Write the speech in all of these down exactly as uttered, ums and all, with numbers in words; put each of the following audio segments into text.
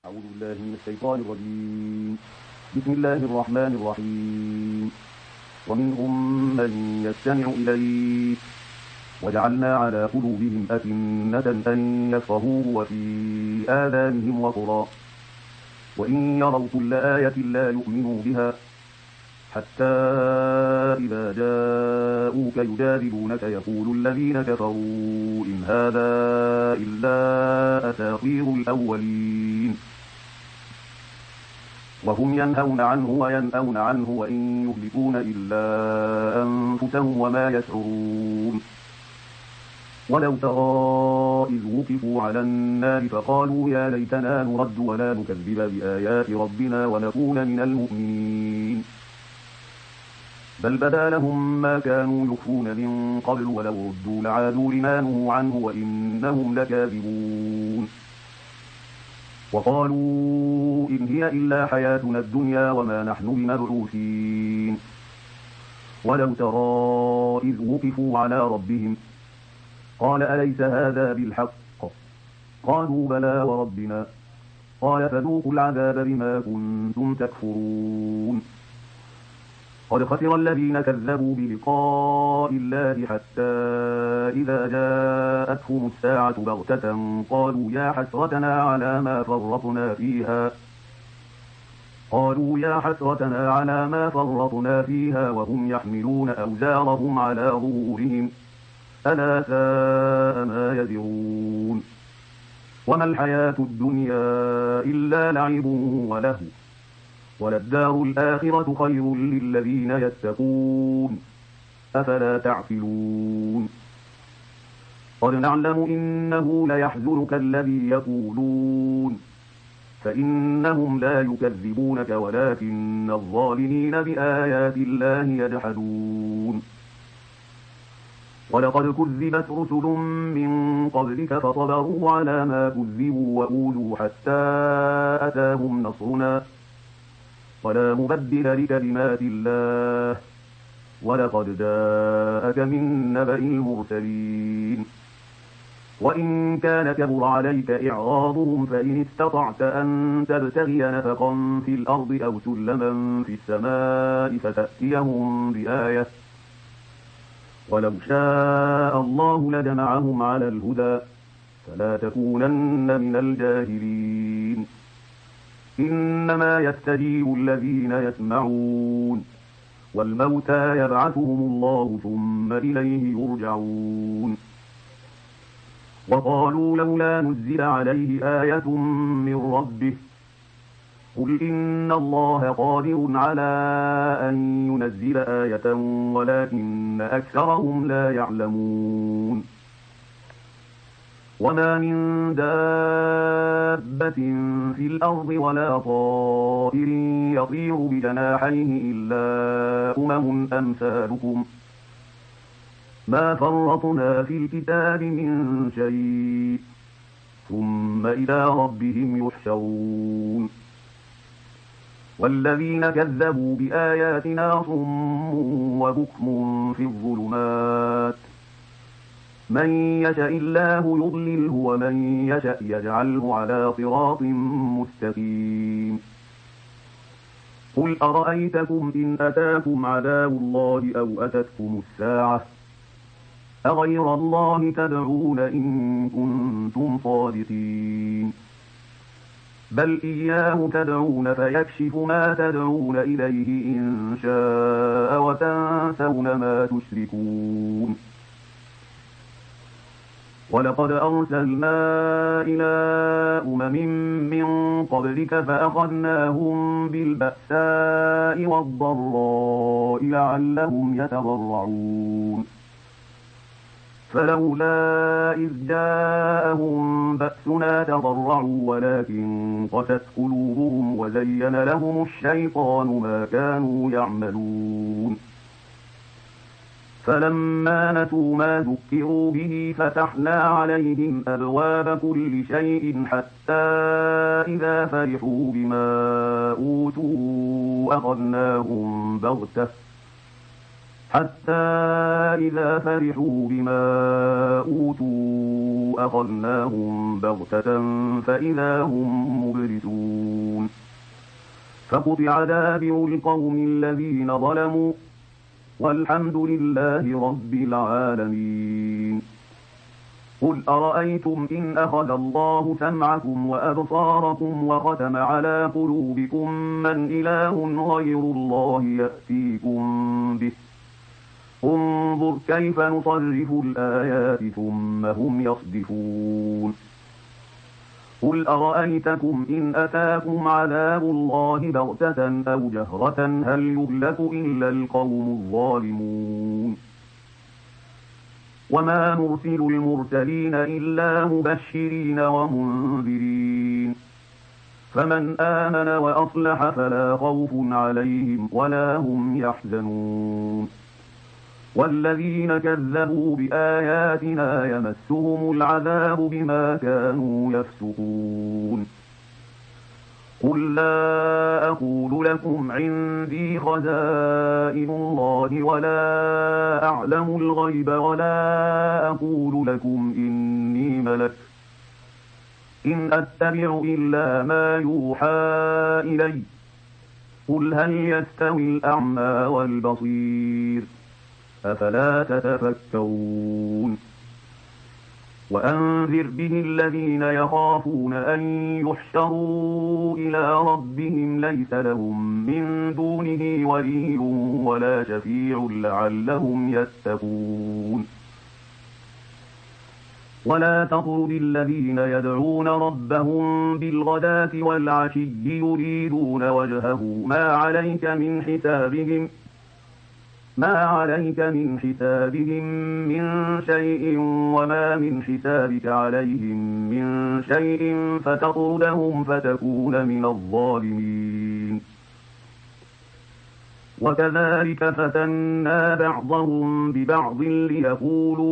أعوذ بالله من الشيطان الرجيم. بسم الله الرحمن الرحيم. ومنهم من يستمع إليك وجعلنا على قلوبهم أكنة أن يفقهوه وفي آذانهم وقرا وإن يروا كل آية لا يؤمنوا بها حتى إذا جاءوك يجادلونك يقول الذين كفروا إن هذا إلا أساطير الأولين وهم ينهون عنه وينأون عنه وإن يهلكون إلا أنفسهم وما يشعرون. ولو ترى إذ وقفوا على النار فقالوا يا ليتنا نرد ولا نكذب بآيات ربنا ونكون من المؤمنين بل بدا لهم ما كانوا يخفون من قبل ولو ردوا لعادوا لما نهوا عنه وإنهم لكاذبون. وقالوا إن هي إلا حياتنا الدنيا وما نحن بمبعوثين. ولو ترى إذ وقفوا على ربهم قال أليس هذا بالحق قالوا بلى وربنا قال فذوقوا العذاب بما كنتم تكفرون. قد خسر الذين كذبوا بلقاء الله حتى إذا جاءتهم الساعة بغتة قالوا يا حسرتنا على ما فرطنا فيها قالوا يا حسرتنا على ما فرطنا فيها وهم يحملون أوزارهم على ظهورهم ألا ساء ما يزرون. وما الحياة الدنيا إلا لعب ولهو وللدار الآخرة خير للذين يتقون أفلا تعقلون. قد نعلم إنه ليحزنك الذي يقولون فإنهم لا يكذبونك ولكن الظالمين بآيات الله يجحدون. ولقد كذبت رسل من قبلك فصبروا على ما كذبوا وأوذوا حتى أتاهم نصرنا ولا مبدل لكلمات الله ولقد جاءك من نبأ المرسلين. وإن كان كبر عليك إعراضهم فإن استطعت أن تبتغي نفقا في الأرض أو سلما في السماء فتأتيهم بآية ولو شاء الله لجمعهم على الهدى فلا تكونن من الجاهلين. إنما يستجيب الذين يسمعون والموتى يبعثهم الله ثم إليه يرجعون. وقالوا لولا نزل عليه آية من ربه قل إن الله قادر على أن ينزل آية ولكن أكثرهم لا يعلمون. وما من دابة في الأرض ولا طائر يطير بجناحيه إلا أمم أمثالكم ما فرطنا في الكتاب من شيء ثم إلى ربهم يحشرون. والذين كذبوا بآياتنا صم وبكم في الظلمات من يشاء الله يضلله ومن يشاء يجعله على صراط مستقيم. قل أرأيتكم إن أتاكم عذاب الله أو أتتكم الساعة أغير الله تدعون إن كنتم صادقين بل إياه تدعون فيكشف ما تدعون إليه إن شاء وتنسون ما تشركون. ولقد أرسلنا إلى أمم من قبلك فأخذناهم بالبأساء والضراء لعلهم يتضرعون فلولا إذ جاءهم بأسنا تضرعوا ولكن قست قلوبهم وزين لهم الشيطان ما كانوا يعملون. فلما نسوا ما ذكروا به فتحنا عليهم أبواب كل شيء حتى إذا فرحوا بما أوتوا أخذناهم بغتة حتى إذا فرحوا بما أوتوا أخذناهم بغتة فإذا هم مبلسون فقطع دابر القوم الذين ظلموا والحمد لله رب العالمين. قل أرأيتم إن أخذ الله سمعكم وأبصاركم وختم على قلوبكم من إله غير الله يأتيكم به انظر كيف نصرف الآيات ثم هم يصدفون. قل أرأيتكم إن أتاكم عذاب الله بغتة أو جهرة هل يهلك إلا القوم الظالمون. وما نرسل المرسلين إلا مبشرين ومنذرين فمن آمن وأصلح فلا خوف عليهم ولا هم يحزنون. والذين كذبوا بآياتنا يمسهم العذاب بما كانوا يفسقون. قل لا أقول لكم عندي خزائن الله ولا أعلم الغيب ولا أقول لكم إني ملك إن أتبع إلا ما يوحى إلي قل هل يستوي الأعمى والبصير أفلا تتفكرون. وأنذر به الذين يخافون أن يحشروا إلى ربهم ليس لهم من دونه ولي ولا شفيع لعلهم يتقون. ولا تطرد الذين يدعون ربهم بالغداة والعشي يريدون وجهه ما عليك من حسابهم ما عليك من حسابهم من شيء وما من حسابك عليهم من شيء فتطردهم فتكون من الظالمين. وكذلك فتنا بعضهم ببعض ليقولوا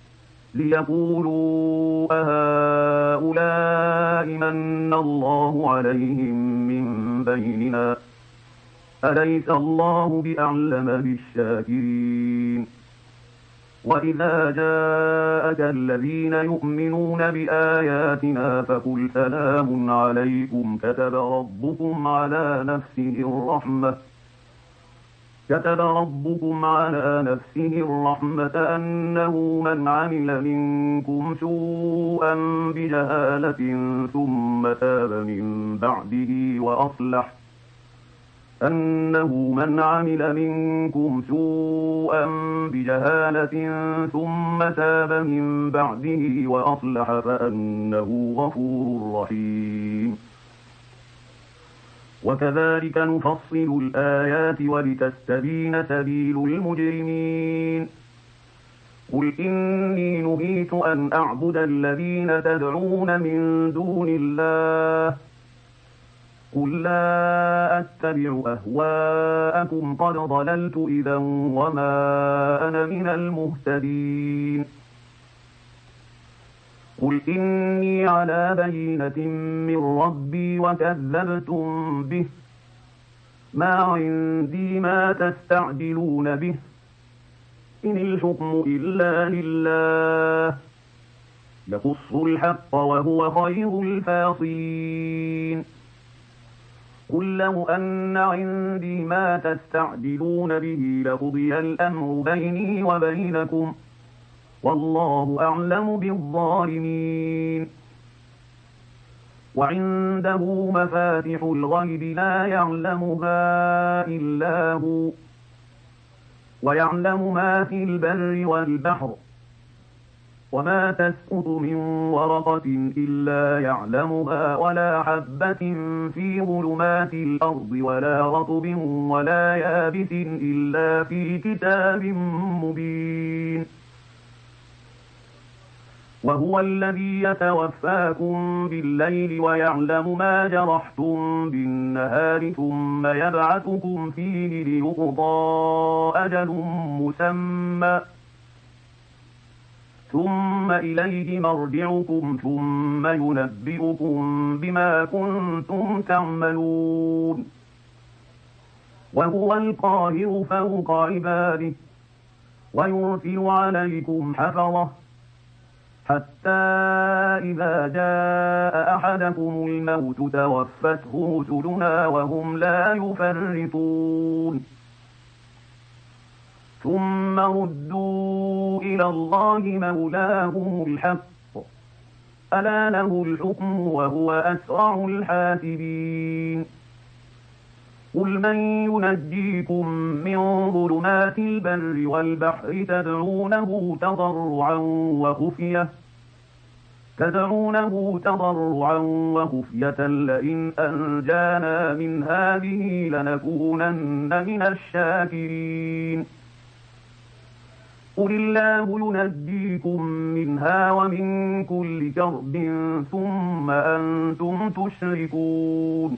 ليقولوا أهؤلاء من الله عليهم من بيننا أليس الله بأعلم بالشاكرين. وإذا جاءك الذين يؤمنون بآياتنا فقل سلام عليكم كتب ربكم على نفسه الرحمة كتب ربكم على نفسه الرحمة أنه من عمل منكم سوءا بجهالة ثم تاب من بعده وأصلح أنه من عمل منكم سوءا بجهالة ثم تاب من بعده وأصلح فأنه غفور رحيم. وكذلك نفصل الآيات ولتستبين سبيل المجرمين. قل إني نهيت أن أعبد الذين تدعون من دون الله قل لا أتبع أهواءكم قد ضللت إذا وما أنا من المهتدين. قل إني على بينة من ربي وكذبتم به ما عندي ما تستعجلون به إن الحكم إلا لله يقص الحق وهو خير الفاصلين. قل لو أن عندي ما تستعجلون به لقضي الأمر بيني وبينكم والله أعلم بالظالمين. وعنده مفاتح الغيب لا يعلمها إلا هو ويعلم ما في البر والبحر وما تسقط من ورقة إلا يعلمها ولا حبة في ظلمات الأرض ولا رطب ولا يابس إلا في كتاب مبين. وهو الذي يتوفاكم بالليل ويعلم ما جرحتم بالنهار ثم يبعثكم فيه ليقضى أجل مسمى ثم إليه مرجعكم ثم ينبئكم بما كنتم تعملون. وهو القاهر فوق عباده ويرسل عليكم حفظة حتى إذا جاء أحدكم الموت توفته رسلنا وهم لا يفرطون ثم ردوا إلى الله مولاهم الحق ألا له الحكم وهو أسرع الحاسبين قل من ينجيكم من ظلمات البر والبحر تدعونه تضرعا وخفية تدعونه تضرعا وخفية لئن أنجانا من هذه لنكونن من الشاكرين قل الله ينجيكم منها ومن كل كرب ثم أنتم تشركون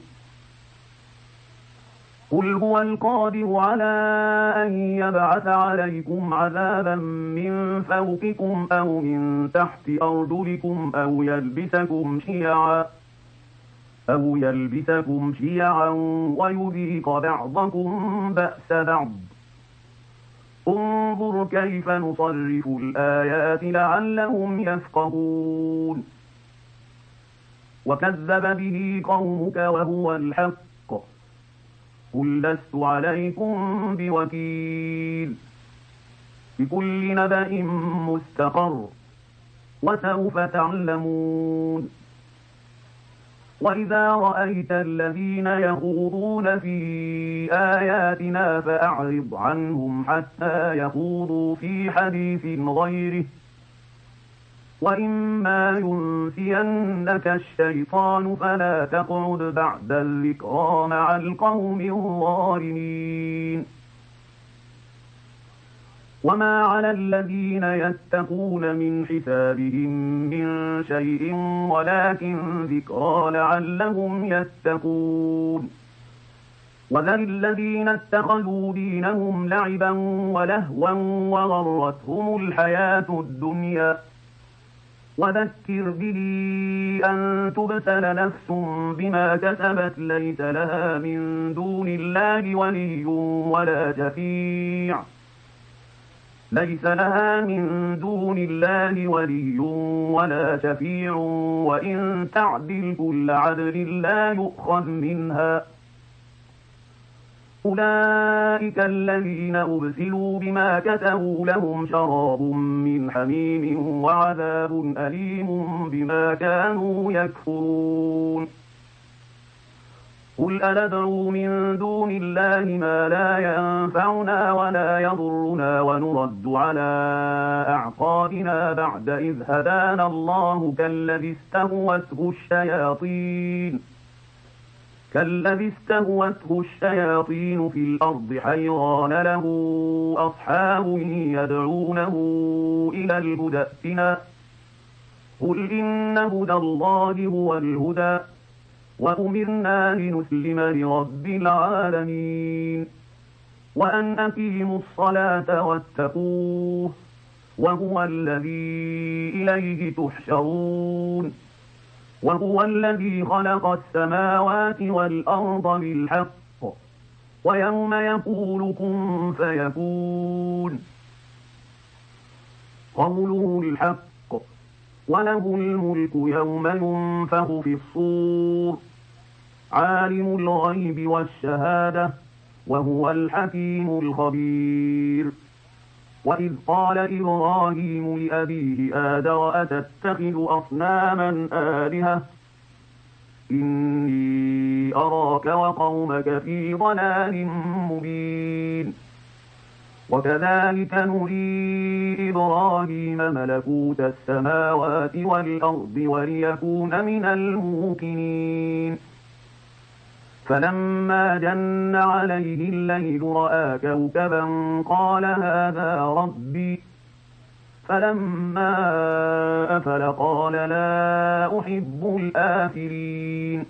قل هو القادر على أن يبعث عليكم عذابا من فوقكم أو من تحت أرجلكم أو يلبسكم شيعا أو يلبسكم شيعا ويذيق بعضكم بأس بعض انظر كيف نصرف الآيات لعلهم يفقهون وكذب به قومك وهو الحق قل لست عليكم بوكيل بكل نبأ مستقر وسوف تعلمون وإذا رأيت الذين يخوضون في آياتنا فأعرض عنهم حتى يخوضوا في حديث غيره وإما ينسينك الشيطان فلا تقعد بعد الذكرى مع القوم الظالمين وما على الذين يتقون من حسابهم من شيء ولكن ذكرى لعلهم يتقون وذل الذين اتخذوا دينهم لعبا ولهوا وغرتهم الحياة الدنيا وذكر به أن تبتل نفس بما كسبت ليس لها من دون الله ولي ولا شفيع ليس لها من دون الله ولي ولا شفيع وإن تعدل كل عدل لا يؤخذ منها أولئك الذين أبسلوا بما كسبوا لهم شراب من حميم وعذاب أليم بما كانوا يكفرون قل أندعو من دون الله ما لا ينفعنا ولا يضرنا ونرد على أعقابنا بعد إذ هدانا الله كالذي استهوته الشياطين كالذي استهوته الشياطين في الأرض حيران له أصحاب يدعونه إلى الهدى ائتنا قل إن هدى الله هو الهدى وأمرنا لنسلم لرب العالمين وأن أقيموا الصلاة واتقوه وهو الذي إليه تحشرون وهو الذي خلق السماوات والأرض بالحق ويوم يقول كن فيكون قوله الحق وله الملك يوم ينفخ في الصور عالم الغيب والشهادة وهو الحكيم الخبير وإذ قال إبراهيم لأبيه آزر أتتخذ أصناما آلهة إني أراك وقومك في ضلال مبين وكذلك نري إبراهيم ملكوت السماوات والأرض وليكون من الموقنين فلما جن عليه الليل رأى كوكبا قال هذا ربي فلما أفل قال لا أحب الآفلين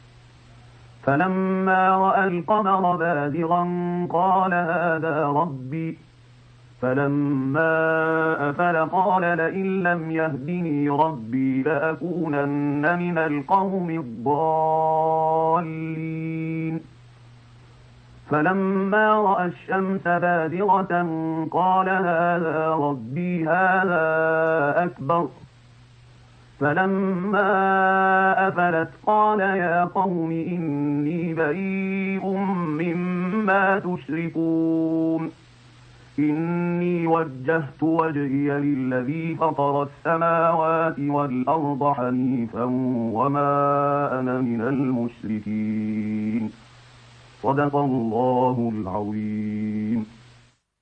فلما رأى القمر بازغا قال هذا ربي فلما أفل قال لئن لم يهدني ربي لأكونن من القوم الضالين فلما رأى الشمس بازغة قال هذا ربي هذا أكبر فلما أفلت قال يا قوم إني بريء مما تشركون إني وجهت وجهي للذي فطر السماوات والأرض حنيفا وما أنا من المشركين صدق الله العظيم.